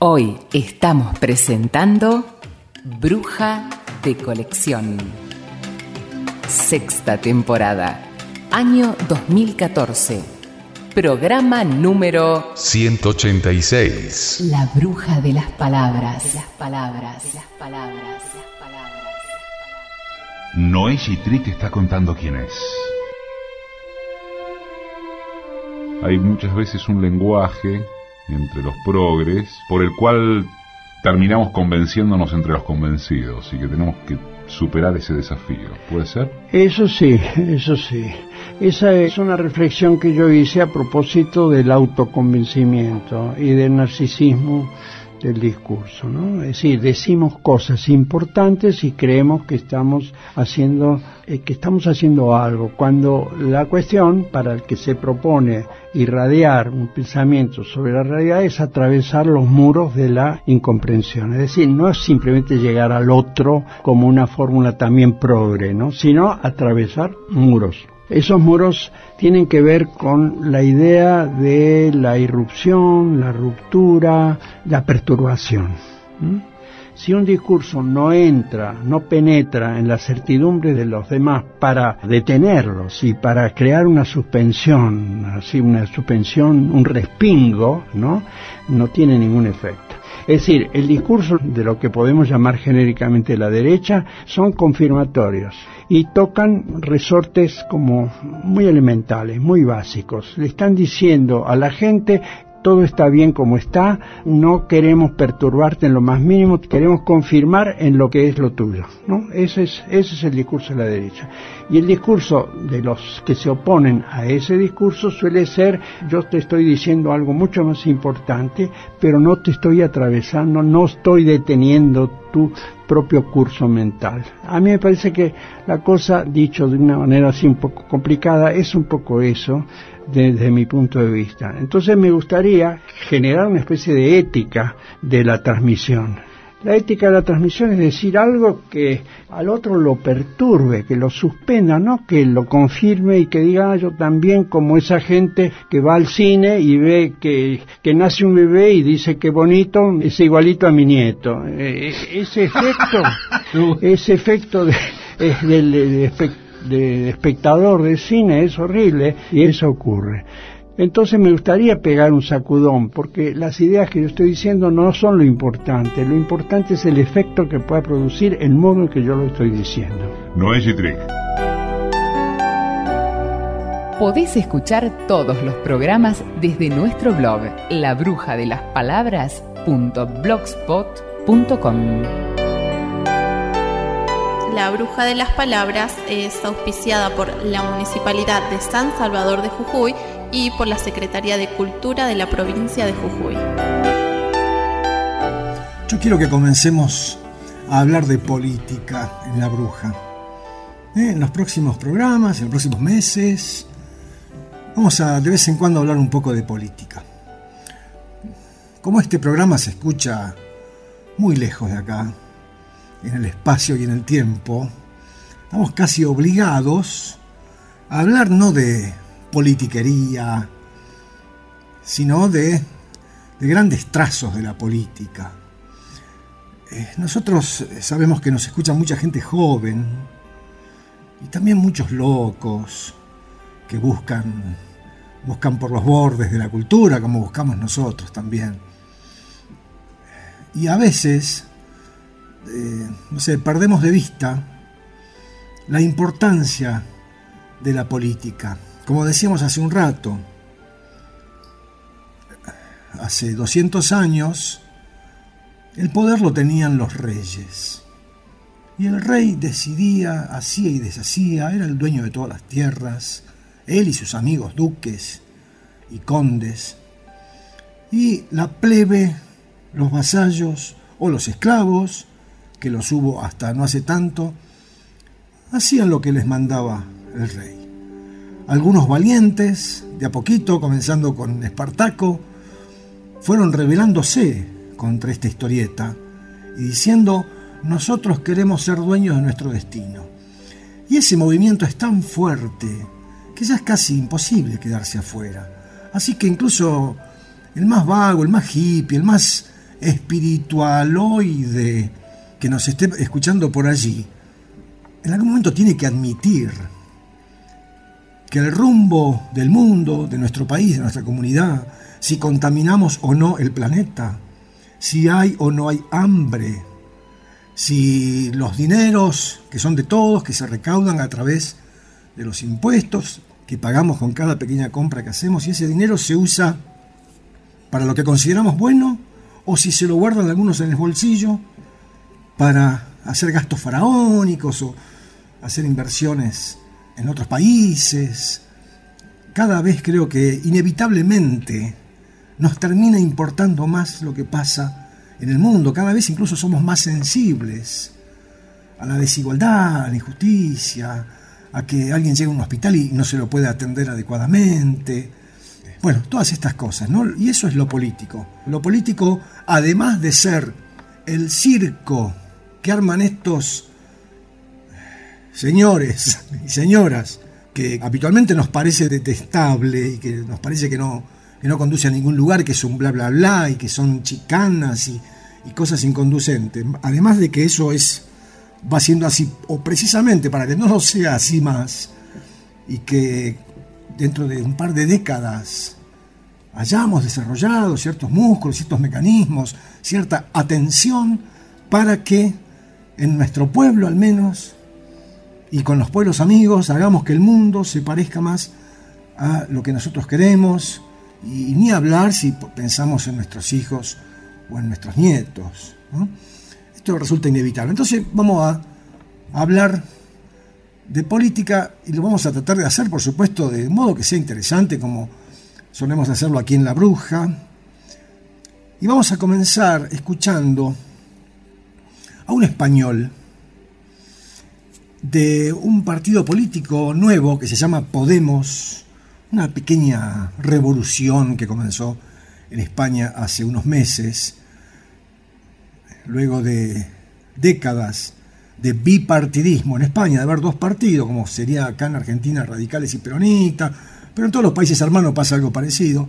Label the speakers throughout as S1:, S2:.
S1: Hoy estamos presentando Bruja de Colección. Sexta temporada, año 2014. Programa número
S2: 186.
S1: La bruja de las palabras.
S2: Noé Gitri te está contando quién es. Hay muchas veces un lenguaje entre los progres por el cual terminamos convenciéndonos entre los convencidos y que tenemos que superar ese desafío. ¿Puede ser?
S3: Eso sí. Esa es una reflexión que yo hice a propósito del autoconvencimiento y del narcisismo del discurso, ¿no? Es decir, decimos cosas importantes y creemos que estamos haciendo algo, cuando la cuestión para el que se propone irradiar un pensamiento sobre la realidad es atravesar los muros de la incomprensión. Es decir, no es simplemente llegar al otro como una fórmula también progre, ¿no? Sino atravesar muros. Esos muros tienen que ver con la idea de la irrupción, la ruptura, la perturbación. Si un discurso no penetra en la certidumbre de los demás para detenerlos y para crear una suspensión, un respingo, no tiene ningún efecto. Es decir, el discurso de lo que podemos llamar genéricamente la derecha son confirmatorios y tocan resortes como muy elementales, muy básicos. Le están diciendo a la gente: todo está bien como está, no queremos perturbarte en lo más mínimo, queremos confirmar en lo que es lo tuyo, ¿no? Ese es el discurso de la derecha. Y el discurso de los que se oponen a ese discurso suele ser: yo te estoy diciendo algo mucho más importante, pero no te estoy atravesando, no estoy deteniendo tu propio curso mental. A mí me parece que la cosa, dicho de una manera así un poco complicada, es un poco eso, desde mi punto de vista. Entonces me gustaría generar una especie de ética de la transmisión. La ética de la transmisión es decir algo que al otro lo perturbe, que lo suspenda, no que lo confirme y que diga: yo también, como esa gente que va al cine y ve que nace un bebé y dice que bonito, es igualito a mi nieto. Ese efecto de espectador de cine es horrible, y eso ocurre. Entonces me gustaría pegar un sacudón, porque las ideas que yo estoy diciendo no son lo importante es el efecto que pueda producir el modo en que yo lo estoy diciendo.
S2: Noé Gitri.
S1: Podés escuchar todos los programas desde nuestro blog, labrujadelaspalabras.blogspot.com.
S4: La Bruja de las Palabras es auspiciada por la Municipalidad de San Salvador de Jujuy y por la Secretaría de Cultura de la provincia de Jujuy.
S5: Yo quiero que comencemos a hablar de política en La Bruja. En los próximos programas, en los próximos meses, vamos a de vez en cuando hablar un poco de política. Como este programa se escucha muy lejos de acá, en el espacio y en el tiempo, estamos casi obligados a hablar no de politiquería, sino de grandes trazos de la política. Nosotros sabemos que nos escucha mucha gente joven y también muchos locos que buscan por los bordes de la cultura, como buscamos nosotros también. Y a veces perdemos de vista la importancia de la política. Como decíamos hace un rato, hace 200 años el poder lo tenían los reyes, y el rey decidía, hacía y deshacía, era el dueño de todas las tierras, él y sus amigos duques y condes, y la plebe, los vasallos o los esclavos, que los hubo hasta no hace tanto, hacían lo que les mandaba el rey. Algunos valientes, de a poquito, comenzando con Espartaco, fueron rebelándose contra esta historieta y diciendo: nosotros queremos ser dueños de nuestro destino. Y ese movimiento es tan fuerte que ya es casi imposible quedarse afuera. Así que incluso el más vago, el más hippie, el más espiritualoide que nos esté escuchando por allí, en algún momento tiene que admitir que el rumbo del mundo, de nuestro país, de nuestra comunidad, si contaminamos o no el planeta, si hay o no hay hambre, si los dineros que son de todos, que se recaudan a través de los impuestos que pagamos con cada pequeña compra que hacemos, si ese dinero se usa para lo que consideramos bueno, o si se lo guardan algunos en el bolsillo para hacer gastos faraónicos o hacer inversiones en otros países. Cada vez creo que inevitablemente nos termina importando más lo que pasa en el mundo. Cada vez incluso somos más sensibles a la desigualdad, a la injusticia, a que alguien llegue a un hospital y no se lo puede atender adecuadamente. Bueno, todas estas cosas, ¿no? Y eso es lo político. Lo político, además de ser el circo que arman estos señores y señoras que habitualmente nos parece detestable y que nos parece que no conduce a ningún lugar, que es un bla bla bla y que son chicanas y cosas inconducentes. Además de que eso va siendo así, o precisamente para que no lo sea así más, y que dentro de un par de décadas hayamos desarrollado ciertos músculos, ciertos mecanismos, cierta atención para que en nuestro pueblo al menos, y con los pueblos amigos, hagamos que el mundo se parezca más a lo que nosotros queremos, y ni hablar si pensamos en nuestros hijos o en nuestros nietos, ¿no? Esto resulta inevitable. Entonces vamos a hablar de política y lo vamos a tratar de hacer, por supuesto, de modo que sea interesante, como solemos hacerlo aquí en La Bruja. Y vamos a comenzar escuchando a un español de un partido político nuevo que se llama Podemos, una pequeña revolución que comenzó en España hace unos meses, luego de décadas de bipartidismo en España, de haber dos partidos, como sería acá en Argentina radicales y peronistas, pero en todos los países hermanos pasa algo parecido.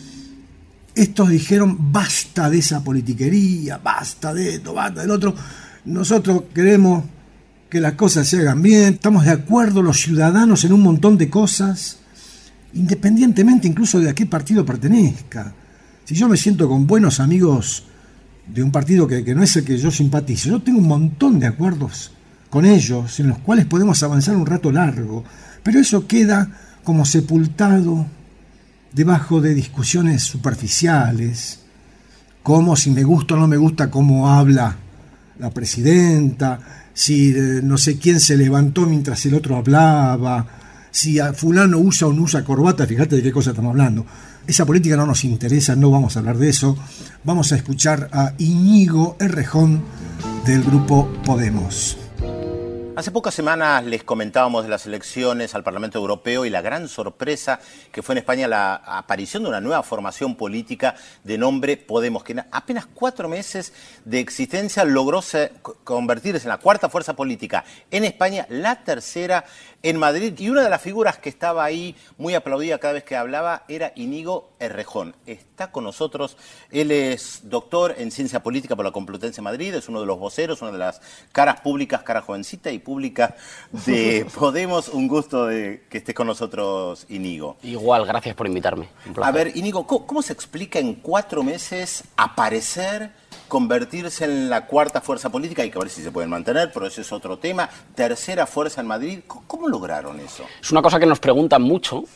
S5: Estos dijeron basta de esa politiquería, basta de esto, basta del otro, nosotros queremos que las cosas se hagan bien, estamos de acuerdo los ciudadanos en un montón de cosas, independientemente incluso de a qué partido pertenezca. Si yo me siento con buenos amigos de un partido que no es el que yo simpatizo, yo tengo un montón de acuerdos con ellos en los cuales podemos avanzar un rato largo, pero eso queda como sepultado debajo de discusiones superficiales, como si me gusta o no me gusta cómo habla la presidenta, si no sé quién se levantó mientras el otro hablaba, si a fulano usa o no usa corbata, fíjate de qué cosa estamos hablando. Esa política no nos interesa, no vamos a hablar de eso. Vamos a escuchar a Íñigo Errejón del grupo Podemos.
S6: Hace pocas semanas les comentábamos de las elecciones al Parlamento Europeo y la gran sorpresa que fue en España la aparición de una nueva formación política de nombre Podemos, que en apenas 4 meses de existencia logró convertirse en la cuarta fuerza política en España, la tercera en Madrid, y una de las figuras que estaba ahí muy aplaudida cada vez que hablaba era Íñigo Errejón. Está con nosotros, él es doctor en Ciencia Política por la Complutense de Madrid, es uno de los voceros, una de las caras públicas, cara jovencita y pública de Podemos. Un gusto de que estés con nosotros, Íñigo.
S7: Igual, gracias por invitarme. Un placer.
S6: A ver, Íñigo, ¿cómo se explica en 4 meses aparecer, convertirse en la cuarta fuerza política? Hay que ver si se pueden mantener, pero ese es otro tema. Tercera fuerza en Madrid. ¿Cómo lograron eso?
S7: Es una cosa que nos preguntan mucho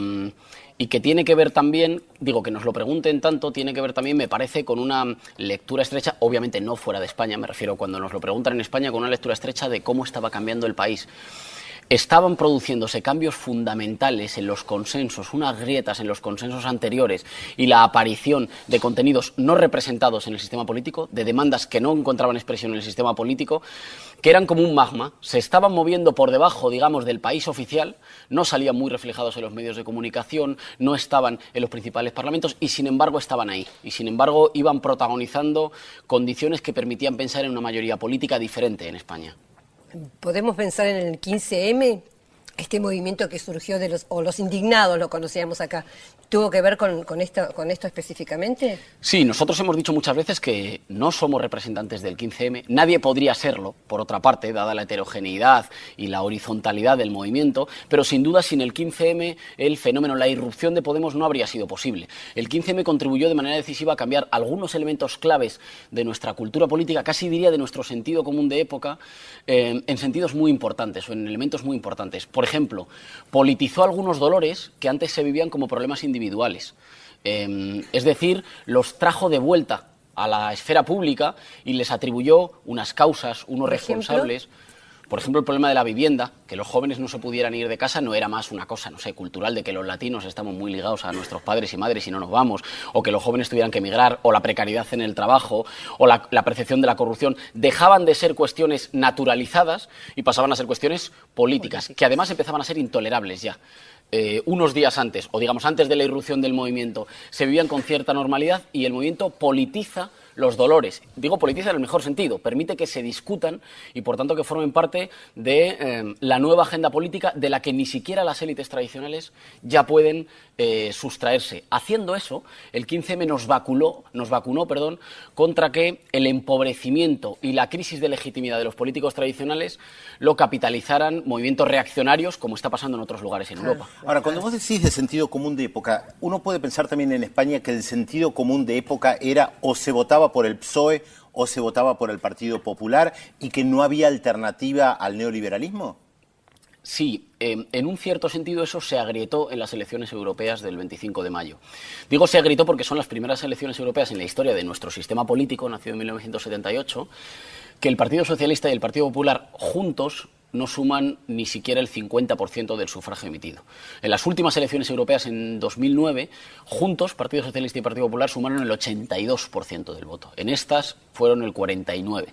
S7: y que tiene que ver también, que nos lo pregunten tanto, tiene que ver también, me parece, con una lectura estrecha, obviamente no fuera de España, me refiero cuando nos lo preguntan en España, con una lectura estrecha de cómo estaba cambiando el país. Estaban produciéndose cambios fundamentales en los consensos, unas grietas en los consensos anteriores y la aparición de contenidos no representados en el sistema político, de demandas que no encontraban expresión en el sistema político, que eran como un magma, se estaban moviendo por debajo, del país oficial, no salían muy reflejados en los medios de comunicación, no estaban en los principales parlamentos y sin embargo estaban ahí. Y sin embargo iban protagonizando condiciones que permitían pensar en una mayoría política diferente en España.
S8: Podemos pensar en el 15M, este movimiento que surgió de los indignados, lo conocíamos acá, ¿Tuvo que ver con esto específicamente?
S7: Sí, nosotros hemos dicho muchas veces que no somos representantes del 15M. Nadie podría serlo, por otra parte, dada la heterogeneidad y la horizontalidad del movimiento, pero sin duda sin el 15M el fenómeno, la irrupción de Podemos no habría sido posible. El 15M contribuyó de manera decisiva a cambiar algunos elementos claves de nuestra cultura política, casi diría de nuestro sentido común de época, en sentidos muy importantes o en elementos muy importantes. Por ejemplo, politizó algunos dolores que antes se vivían como problemas individuales. Es decir, los trajo de vuelta a la esfera pública y les atribuyó unas causas, unos responsables. Por ejemplo, el problema de la vivienda, que los jóvenes no se pudieran ir de casa, no era más una cosa, no sé, cultural, de que los latinos estamos muy ligados a nuestros padres y madres y no nos vamos, o que los jóvenes tuvieran que emigrar, o la precariedad en el trabajo, o la percepción de la corrupción. Dejaban de ser cuestiones naturalizadas y pasaban a ser cuestiones políticas, que además empezaban a ser intolerables ya. Unos días antes, o digamos antes de la irrupción del movimiento, se vivían con cierta normalidad y el movimiento politiza los dolores. Digo politiza en el mejor sentido, permite que se discutan y por tanto que formen parte de la nueva agenda política de la que ni siquiera las élites tradicionales ya pueden sustraerse. Haciendo eso, el 15M nos vacunó, contra que el empobrecimiento y la crisis de legitimidad de los políticos tradicionales lo capitalizaran movimientos reaccionarios, como está pasando en otros lugares en Europa.
S6: Ahora, cuando vos decís de sentido común de época, uno puede pensar también en España que el sentido común de época era o se votaba por el PSOE o se votaba por el Partido Popular y que no había alternativa al neoliberalismo.
S7: Sí, en un cierto sentido eso se agrietó en las elecciones europeas del 25 de mayo. Digo se agrietó porque son las primeras elecciones europeas en la historia de nuestro sistema político, nacido en 1978, que el Partido Socialista y el Partido Popular juntos no suman ni siquiera el 50% del sufragio emitido. En las últimas elecciones europeas, en 2009, juntos, Partido Socialista y Partido Popular, sumaron el 82% del voto. En estas fueron el 49%.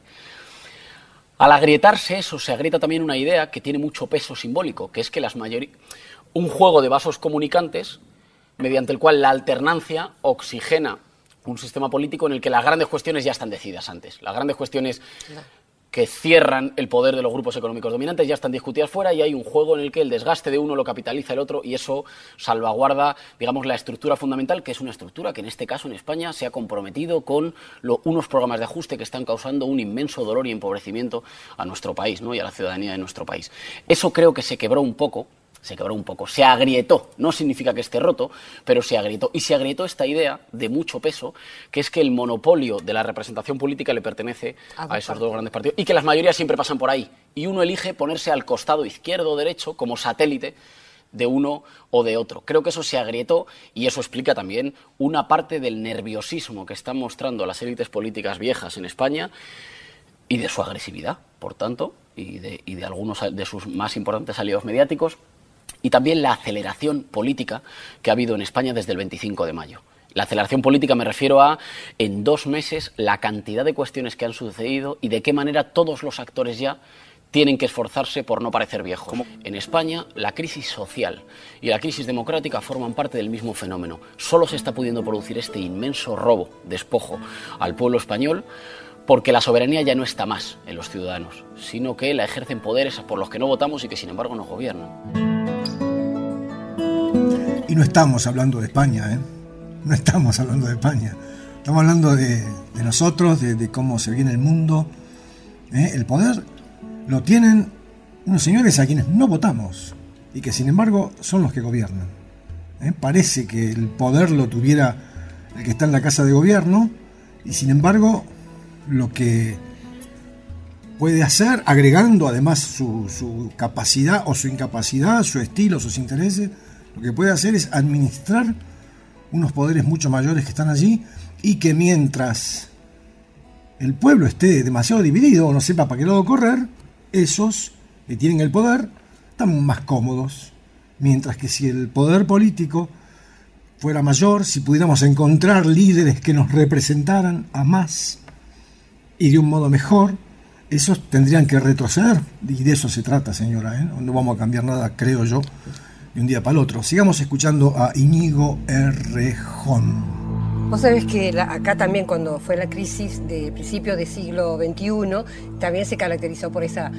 S7: Al agrietarse eso, se agrieta también una idea que tiene mucho peso simbólico, que es que un juego de vasos comunicantes, mediante el cual la alternancia oxigena un sistema político en el que las grandes cuestiones ya están decididas antes. Las grandes cuestiones que cierran el poder de los grupos económicos dominantes ya están discutidas fuera y hay un juego en el que el desgaste de uno lo capitaliza el otro y eso salvaguarda, digamos, la estructura fundamental, que es una estructura que en este caso en España se ha comprometido con unos programas de ajuste que están causando un inmenso dolor y empobrecimiento a nuestro país, ¿no? Y a la ciudadanía de nuestro país. Eso creo que se quebró un poco, se agrietó, no significa que esté roto, pero se agrietó. Y se agrietó esta idea de mucho peso, que es que el monopolio de la representación política le pertenece a esos dos grandes partidos y que las mayorías siempre pasan por ahí. Y uno elige ponerse al costado izquierdo o derecho como satélite de uno o de otro. Creo que eso se agrietó y eso explica también una parte del nerviosismo que están mostrando las élites políticas viejas en España y de su agresividad, por tanto, y de algunos de sus más importantes aliados mediáticos. Y también la aceleración política que ha habido en España desde el 25 de mayo. La aceleración política me refiero a, en 2 meses, la cantidad de cuestiones que han sucedido y de qué manera todos los actores ya tienen que esforzarse por no parecer viejos. En España, la crisis social y la crisis democrática forman parte del mismo fenómeno. Solo se está pudiendo producir este inmenso robo, despojo al pueblo español, porque la soberanía ya no está más en los ciudadanos, sino que la ejercen poderes por los que no votamos y que, sin embargo, nos gobiernan.
S5: Y no estamos hablando de España, ¿eh? No estamos hablando de España. Estamos hablando de nosotros, de cómo se viene el mundo. El poder lo tienen unos señores a quienes no votamos y que, sin embargo, son los que gobiernan. Parece que el poder lo tuviera el que está en la casa de gobierno y, sin embargo, lo que puede hacer, agregando además su capacidad o su incapacidad, su estilo, sus intereses, lo que puede hacer es administrar unos poderes mucho mayores que están allí y que mientras el pueblo esté demasiado dividido o no sepa para qué lado correr, esos que tienen el poder están más cómodos. Mientras que si el poder político fuera mayor, si pudiéramos encontrar líderes que nos representaran a más y de un modo mejor, esos tendrían que retroceder. Y de eso se trata, señora, No vamos a cambiar nada, creo yo, de un día para el otro. Sigamos escuchando a Íñigo Errejón.
S8: Vos sabés que acá también, cuando fue la crisis de principio del siglo XXI, también se caracterizó por esa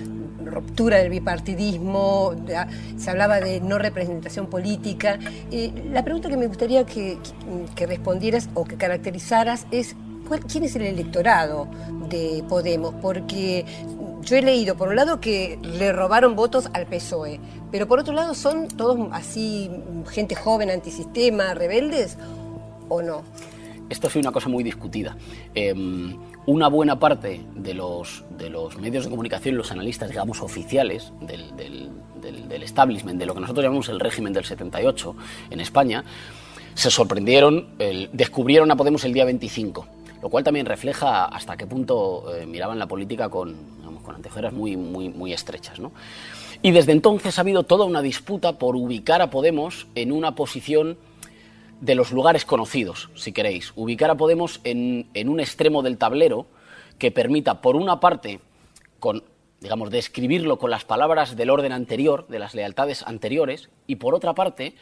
S8: ruptura del bipartidismo, se hablaba de no representación política. La pregunta que me gustaría que respondieras o que caracterizaras es ¿quién es el electorado de Podemos? Porque yo he leído, por un lado, que le robaron votos al PSOE, pero por otro lado, ¿son todos así gente joven, antisistema, rebeldes o no?
S7: Esto es una cosa muy discutida. Una buena parte de los medios de comunicación, los analistas, digamos, oficiales del establishment, de lo que nosotros llamamos el régimen del 78 en España, se sorprendieron, descubrieron a Podemos el día 25, lo cual también refleja hasta qué punto miraban la política con anteojeras muy estrechas, ¿no? Y desde entonces ha habido toda una disputa por ubicar a Podemos en una posición de los lugares conocidos, si queréis. Ubicar a Podemos en un extremo del tablero que permita, por una parte, describirlo con las palabras del orden anterior, de las lealtades anteriores, y por otra parte,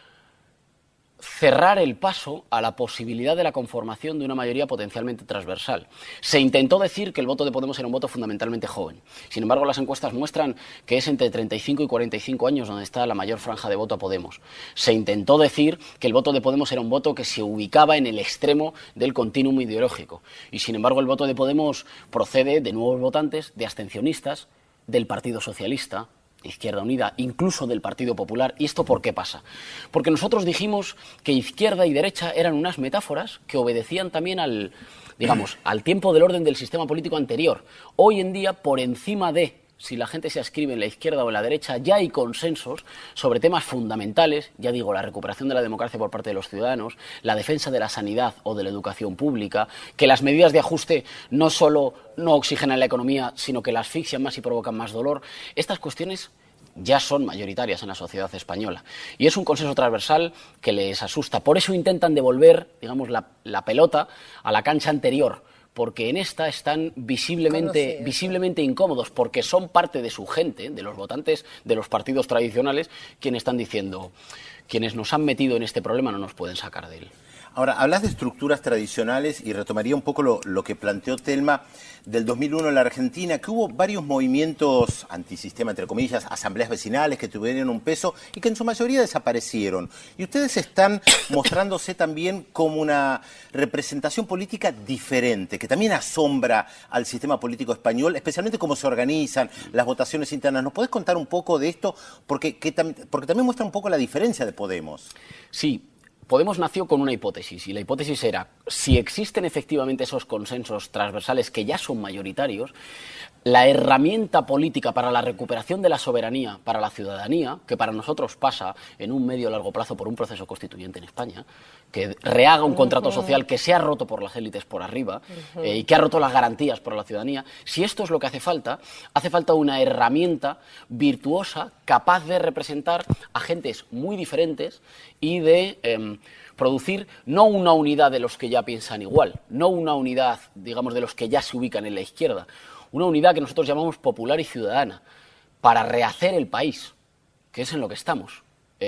S7: cerrar el paso a la posibilidad de la conformación de una mayoría potencialmente transversal. Se intentó decir que el voto de Podemos era un voto fundamentalmente joven. Sin embargo, las encuestas muestran que es entre 35 y 45 años donde está la mayor franja de voto a Podemos. Se intentó decir que el voto de Podemos era un voto que se ubicaba en el extremo del continuum ideológico. Y sin embargo, el voto de Podemos procede de nuevos votantes, de abstencionistas, del Partido Socialista, Izquierda Unida, incluso del Partido Popular. ¿Y esto por qué pasa? Porque nosotros dijimos que izquierda y derecha eran unas metáforas que obedecían también al tiempo del orden del sistema político anterior. Hoy en día, por encima de si la gente se adscribe en la izquierda o en la derecha, ya hay consensos sobre temas fundamentales, ya digo, la recuperación de la democracia por parte de los ciudadanos, la defensa de la sanidad o de la educación pública, que las medidas de ajuste no solo no oxigenan la economía, sino que la asfixian más y provocan más dolor. Estas cuestiones ya son mayoritarias en la sociedad española. Y es un consenso transversal que les asusta. Por eso intentan devolver, la pelota a la cancha anterior, porque en esta están visiblemente incómodos, porque son parte de su gente, de los votantes de los partidos tradicionales, quienes están diciendo, quienes nos han metido en este problema no nos pueden sacar de él.
S6: Ahora, hablas de estructuras tradicionales y retomaría un poco lo que planteó Telma del 2001 en la Argentina, que hubo varios movimientos antisistema, entre comillas, asambleas vecinales que tuvieron un peso y que en su mayoría desaparecieron. Y ustedes están mostrándose también como una representación política diferente, que también asombra al sistema político español, especialmente cómo se organizan las votaciones internas. ¿Nos podés contar un poco de esto? Porque también muestra un poco la diferencia de Podemos.
S7: Sí. Podemos nació con una hipótesis, y la hipótesis era, si existen efectivamente esos consensos transversales que ya son mayoritarios, la herramienta política para la recuperación de la soberanía para la ciudadanía, que para nosotros pasa en un medio o largo plazo por un proceso constituyente en España, que rehaga un contrato social que se ha roto por las élites por arriba y que ha roto las garantías por la ciudadanía, si esto es lo que hace falta una herramienta virtuosa capaz de representar agentes muy diferentes y de producir no una unidad de los que ya piensan igual, no una unidad, de los que ya se ubican en la izquierda, una unidad que nosotros llamamos popular y ciudadana, para rehacer el país, que es en lo que estamos.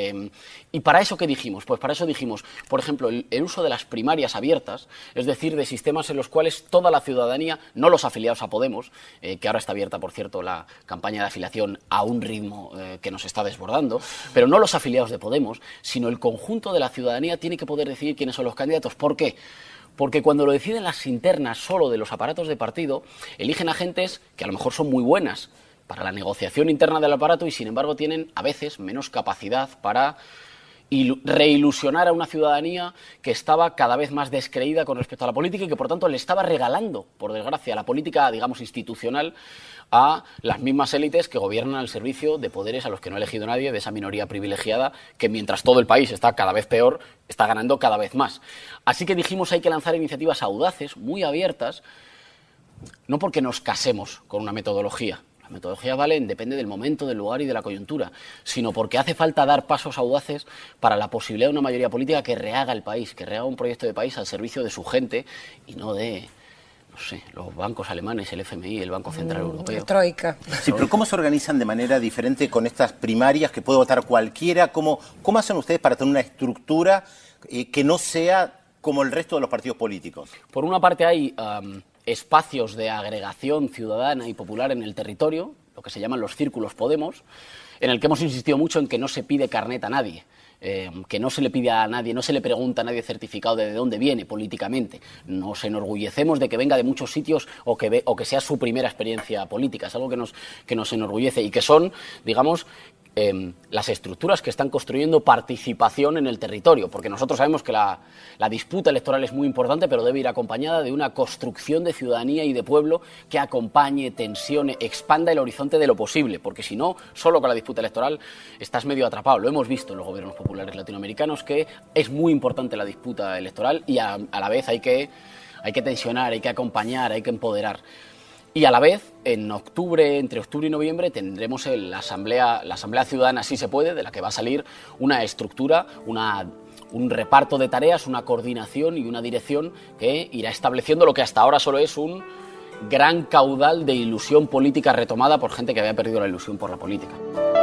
S7: ¿Y para eso qué dijimos? Pues para eso dijimos, por ejemplo, el uso de las primarias abiertas, es decir, de sistemas en los cuales toda la ciudadanía, no los afiliados a Podemos, que ahora está abierta, por cierto, la campaña de afiliación a un ritmo que nos está desbordando, pero no los afiliados de Podemos, sino el conjunto de la ciudadanía tiene que poder decidir quiénes son los candidatos. ¿Por qué? Porque cuando lo deciden las internas solo de los aparatos de partido, eligen a gentes que a lo mejor son muy buenas para la negociación interna del aparato y sin embargo tienen a veces menos capacidad para reilusionar a una ciudadanía que estaba cada vez más descreída con respecto a la política y que por tanto le estaba regalando, por desgracia, la política, institucional a las mismas élites que gobiernan al servicio de poderes a los que no ha elegido nadie, de esa minoría privilegiada que mientras todo el país está cada vez peor, está ganando cada vez más. Así que dijimos hay que lanzar iniciativas audaces, muy abiertas, no porque nos casemos con una metodología. Las metodologías valen, depende del momento, del lugar y de la coyuntura, sino porque hace falta dar pasos audaces para la posibilidad de una mayoría política que rehaga el país, que rehaga un proyecto de país al servicio de su gente y no de, los bancos alemanes, el FMI, el Banco Central Europeo.
S8: La Troika.
S6: Sí, pero ¿cómo se organizan de manera diferente con estas primarias que puede votar cualquiera? ¿Cómo hacen ustedes para tener una estructura que no sea como el resto de los partidos políticos?
S7: Por una parte hay espacios de agregación ciudadana y popular en el territorio, lo que se llaman los círculos Podemos, en el que hemos insistido mucho en que no se pide carnet a nadie. Que no se le pide a nadie, no se le pregunta a nadie certificado de dónde viene políticamente. Nos enorgullecemos de que venga de muchos sitios o que sea su primera experiencia política. Es algo que nos enorgullece y que son, digamos, las estructuras que están construyendo participación en el territorio, porque nosotros sabemos que la disputa electoral es muy importante, pero debe ir acompañada de una construcción de ciudadanía y de pueblo que acompañe, tensione, expanda el horizonte de lo posible, porque si no, solo con la disputa electoral estás medio atrapado. Lo hemos visto en los gobiernos populares latinoamericanos, que es muy importante la disputa electoral y a la vez hay que tensionar, hay que acompañar, hay que empoderar. Y a la vez, en octubre, entre octubre y noviembre, tendremos la Asamblea Ciudadana, si se puede, de la que va a salir una estructura, un reparto de tareas, una coordinación y una dirección que irá estableciendo lo que hasta ahora solo es un gran caudal de ilusión política retomada por gente que había perdido la ilusión por la política.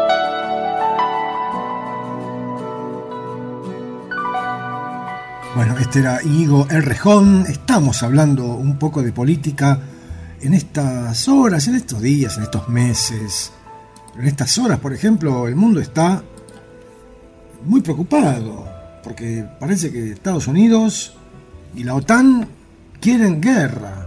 S5: Bueno, este era Íñigo Errejón. Estamos hablando un poco de política en estas horas, en estos días, en estos meses. Pero en estas horas, por ejemplo, el mundo está muy preocupado, porque parece que Estados Unidos y la OTAN quieren guerra.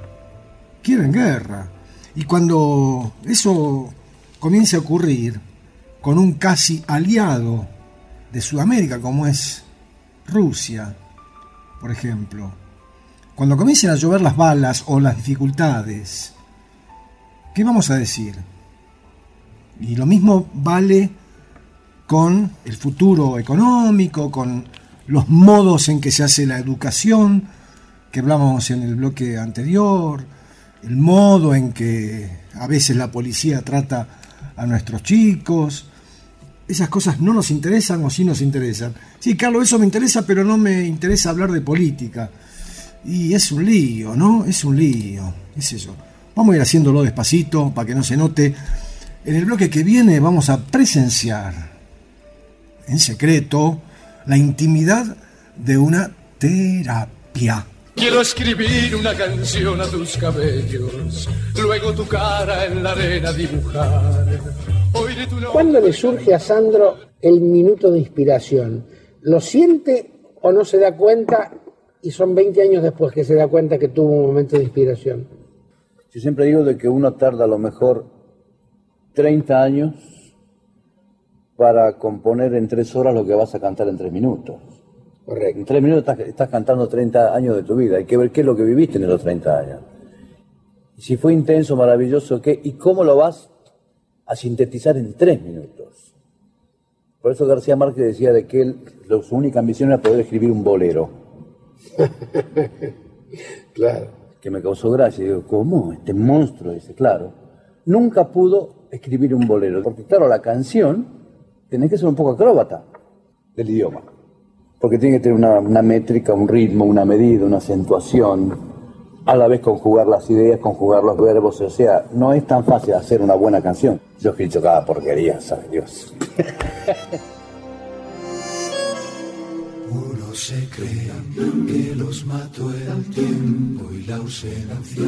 S5: Y cuando eso comience a ocurrir con un casi aliado de Sudamérica, como es Rusia, por ejemplo, cuando comiencen a llover las balas o las dificultades, ¿qué vamos a decir? Y lo mismo vale con el futuro económico, con los modos en que se hace la educación, que hablamos en el bloque anterior, el modo en que a veces la policía trata a nuestros chicos. Esas cosas no nos interesan o sí nos interesan. Sí, Carlos, eso me interesa, pero no me interesa hablar de política. Y es un lío, ¿no? Es un lío, es eso. Vamos a ir haciéndolo despacito para que no se note. En el bloque que viene vamos a presenciar en secreto la intimidad de una terapia.
S9: Quiero escribir una canción a tus cabellos, luego tu cara en la arena dibujar.
S10: ¿Cuándo le surge a Sandro el minuto de inspiración? ¿Lo siente o no se da cuenta? Y son 20 años después que se da cuenta que tuvo un momento de inspiración.
S11: Yo siempre digo de que uno tarda a lo mejor 30 años para componer en 3 horas lo que vas a cantar en 3 minutos.
S10: Correcto.
S11: En 3 minutos estás cantando 30 años de tu vida. Hay que ver qué es lo que viviste en esos 30 años. Si fue intenso, maravilloso, ¿qué? Y cómo lo vas a sintetizar en 3 minutos. Por eso García Márquez decía de que su única ambición era poder escribir un bolero.
S10: Claro.
S11: Que me causó gracia. Digo, ¿cómo? Este monstruo, dice, claro. Nunca pudo escribir un bolero. Porque claro, la canción tenés que ser un poco acróbata del idioma. Porque tiene que tener una métrica, un ritmo, una medida, una acentuación. A la vez conjugar las ideas, conjugar los verbos. O sea, no es tan fácil hacer una buena canción. Yo he escrito cada porquería, sabe Dios.
S9: Uno se cree que los mató el tiempo y la ausencia,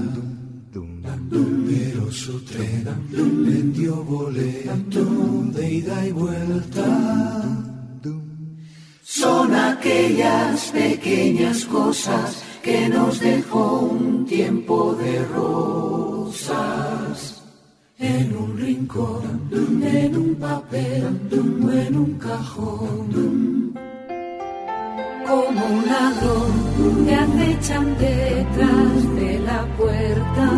S9: pero su tren le dio boleto de ida y vuelta. Son aquellas pequeñas cosas que nos dejó un tiempo de rosas. En un rincón, en un papel o en un cajón. Como un ladrón que acechan detrás de la puerta.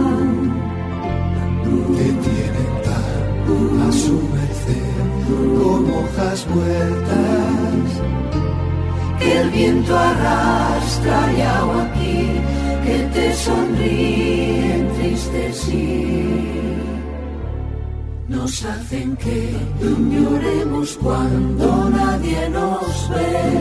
S9: Te tienen tan a su merced como hojas muertas. Que el viento arrastra allá o aquí, que te sonríe entristecir. Nos hacen que lloremos cuando nadie nos ve.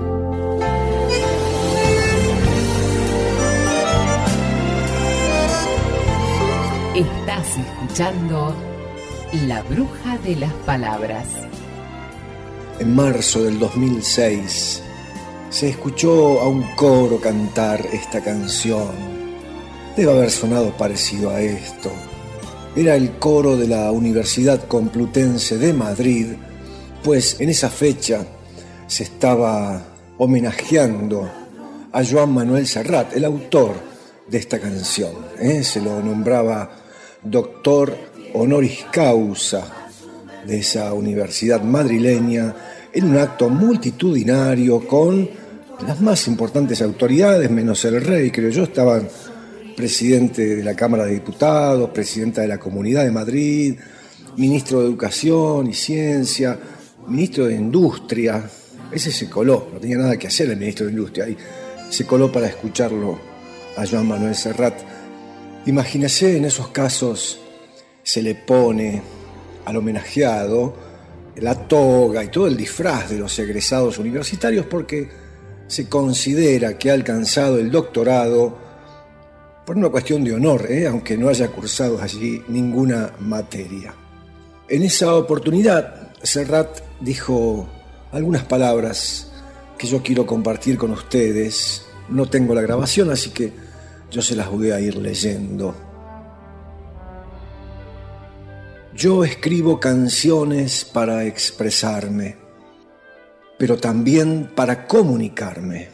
S1: Estás escuchando La Bruja de las Palabras.
S12: En marzo del 2006 se escuchó a un coro cantar esta canción. Debe haber sonado parecido a esto. Era el coro de la Universidad Complutense de Madrid, pues en esa fecha se estaba homenajeando a Joan Manuel Serrat, el autor de esta canción. Se lo nombraba doctor honoris causa de esa universidad madrileña en un acto multitudinario con las más importantes autoridades, menos el rey, creo yo. Estaban presidente de la Cámara de Diputados, presidenta de la Comunidad de Madrid, ministro de Educación y Ciencia, ministro de Industria. Ese se coló, no tenía nada que hacer el ministro de Industria, y se coló para escucharlo a Joan Manuel Serrat. Imagínese, en esos casos se le pone al homenajeado la toga y todo el disfraz de los egresados universitarios porque se considera que ha alcanzado el doctorado por una cuestión de honor, aunque no haya cursado allí ninguna materia. En esa oportunidad, Serrat dijo algunas palabras que yo quiero compartir con ustedes. No tengo la grabación, así que yo se las voy a ir leyendo. Yo escribo canciones para expresarme, pero también para comunicarme.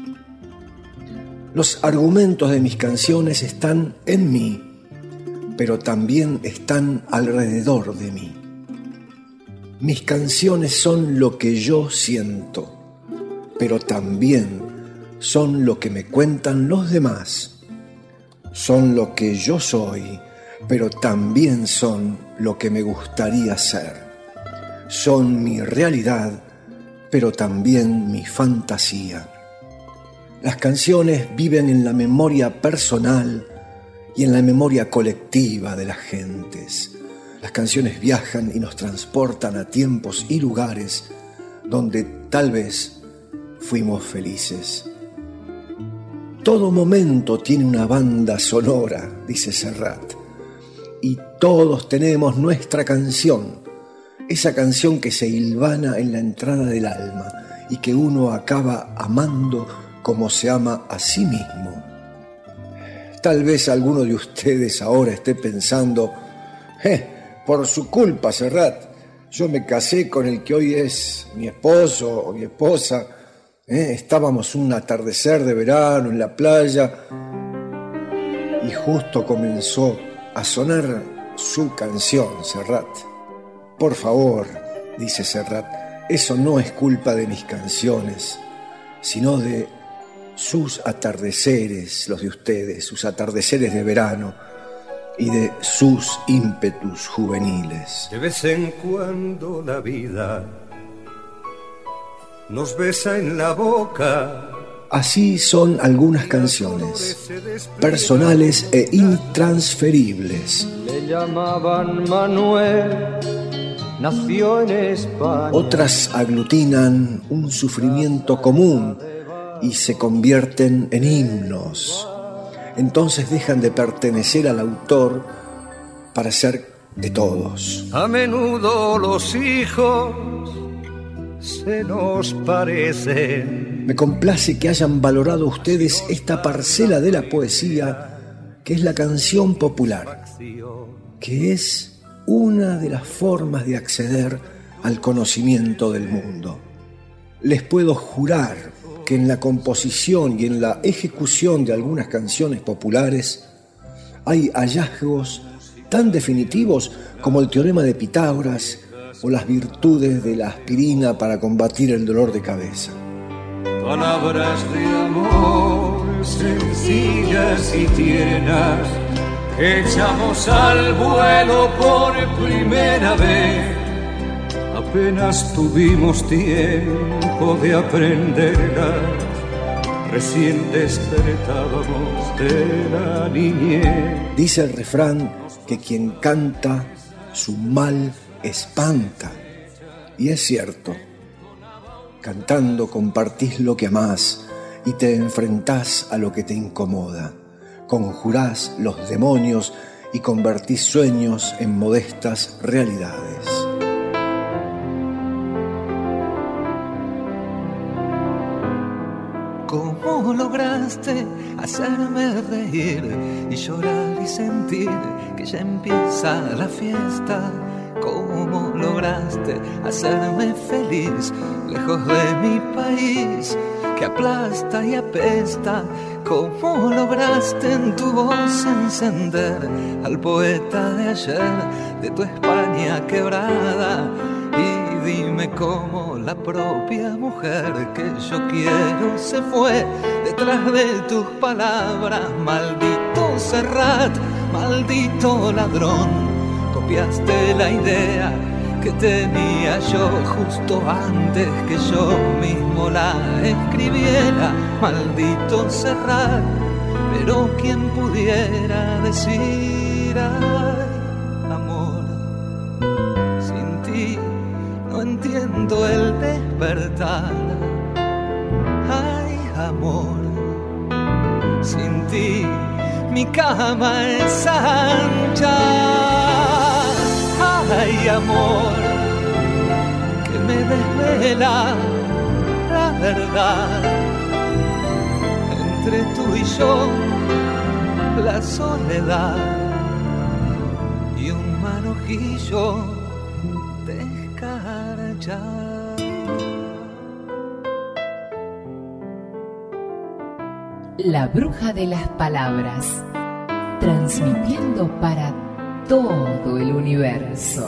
S12: Los argumentos de mis canciones están en mí, pero también están alrededor de mí. Mis canciones son lo que yo siento, pero también son lo que me cuentan los demás. Son lo que yo soy, pero también son lo que me gustaría ser. Son mi realidad, pero también mi fantasía. Las canciones viven en la memoria personal y en la memoria colectiva de las gentes. Las canciones viajan y nos transportan a tiempos y lugares donde tal vez fuimos felices. Todo momento tiene una banda sonora, dice Serrat, y todos tenemos nuestra canción, esa canción que se hilvana en la entrada del alma y que uno acaba amando como se ama a sí mismo. Tal vez alguno de ustedes ahora esté pensando, por su culpa, Serrat, yo me casé con el que hoy es mi esposo o mi esposa, estábamos un atardecer de verano en la playa y justo comenzó a sonar su canción, Serrat. Por favor, dice Serrat, eso no es culpa de mis canciones, sino de sus atardeceres, los de ustedes, sus atardeceres de verano y de sus ímpetus juveniles.
S13: De vez en cuando la vida nos besa en la boca.
S12: Así son algunas canciones, personales e intransferibles.
S14: Le llamaban Manuel, nació en España.
S12: Otras aglutinan un sufrimiento común y se convierten en himnos. Entonces dejan de pertenecer al autor para ser de todos.
S13: A menudo los hijos se nos parecen.
S12: Me complace que hayan valorado ustedes esta parcela de la poesía que es la canción popular, que es una de las formas de acceder al conocimiento del mundo. Les puedo jurar que en la composición y en la ejecución de algunas canciones populares hay hallazgos tan definitivos como el teorema de Pitágoras o las virtudes de la aspirina para combatir el dolor de cabeza.
S14: Palabras de amor sencillas y tiernas que echamos al vuelo por primera vez. Apenas tuvimos tiempo de aprenderlas, recién despertábamos de la niñez.
S12: Dice el refrán que quien canta su mal espanta, y es cierto. Cantando compartís lo que amás y te enfrentás a lo que te incomoda. Conjurás los demonios y convertís sueños en modestas realidades.
S15: ¿Cómo
S13: ¿Cómo lograste hacerme reír y llorar y sentir que ya empieza la fiesta? ¿Cómo lograste hacerme feliz lejos de mi país que aplasta y apesta? ¿Cómo lograste en tu voz encender al poeta de ayer de tu España quebrada? Y dime cómo la propia mujer que yo quiero se fue detrás de tus palabras. Maldito Serrat, maldito ladrón, copiaste la idea que tenía yo justo antes que yo mismo la escribiera. Maldito Serrat, pero quién pudiera decir, ay, amor, sin ti no entiendo el despertar. Ay, amor, sin ti mi cama es ancha. Ay, amor, que me desvela la verdad. Entre tú y yo, la soledad y un manojillo de escarcha.
S1: La bruja de las palabras, transmitiendo para todo el universo.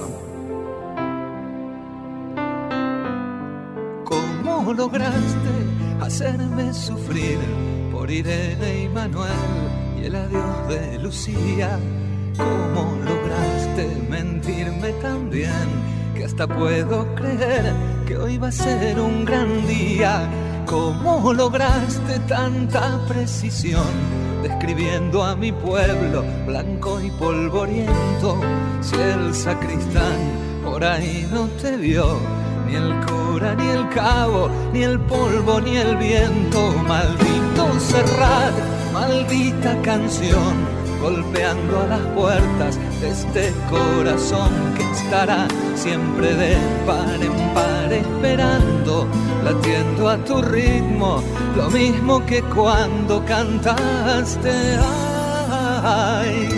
S13: ¿Cómo lograste hacerme sufrir por Irene y Manuel y el adiós de Lucía? ¿Cómo lograste mentirme tan bien que hasta puedo creer que hoy va a ser un gran día? ¿Cómo lograste tanta precisión describiendo a mi pueblo blanco y polvoriento? Si el sacristán por ahí no te vio, ni el cura, ni el cabo, ni el polvo, ni el viento. Maldito Serrat, maldita canción, golpeando a las puertas de este corazón que estará siempre de par en par esperando, latiendo a tu ritmo, lo mismo que cuando cantaste. Ay,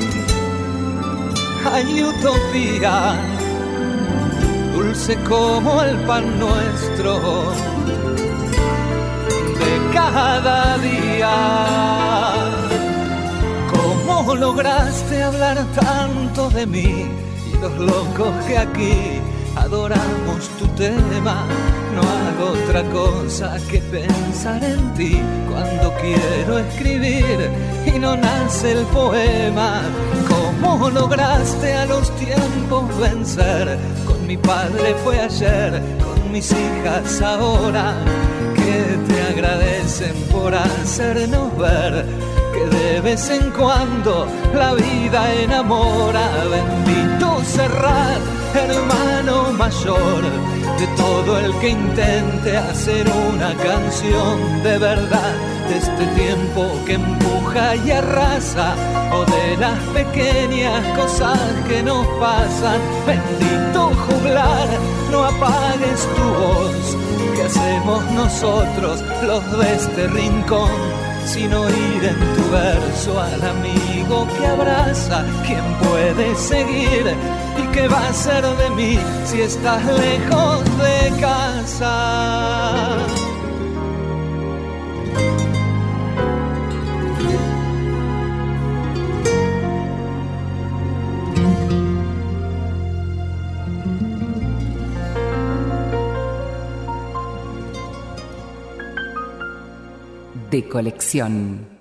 S13: ay, utopía, dulce como el pan nuestro de cada día. ¿Cómo lograste hablar tanto de mí y los locos que aquí adoramos tu tema? No hago otra cosa que pensar en ti cuando quiero escribir y no nace el poema. ¿Cómo lograste a los tiempos vencer? Con mi padre fue ayer, con mis hijas ahora, que te agradecen por hacernos ver que de vez en cuando la vida enamora. Bendito Serrat, hermano mayor de todo el que intente hacer una canción de verdad, de este tiempo que empuja y arrasa, o de las pequeñas cosas que nos pasan. Bendito juglar, no apagues tu voz, que hacemos nosotros los de este rincón, sino ir en tu verso al amigo que abraza. ¿Quién puede seguir? ¿Y qué va a ser de mí si estás lejos de casa?
S1: De colección.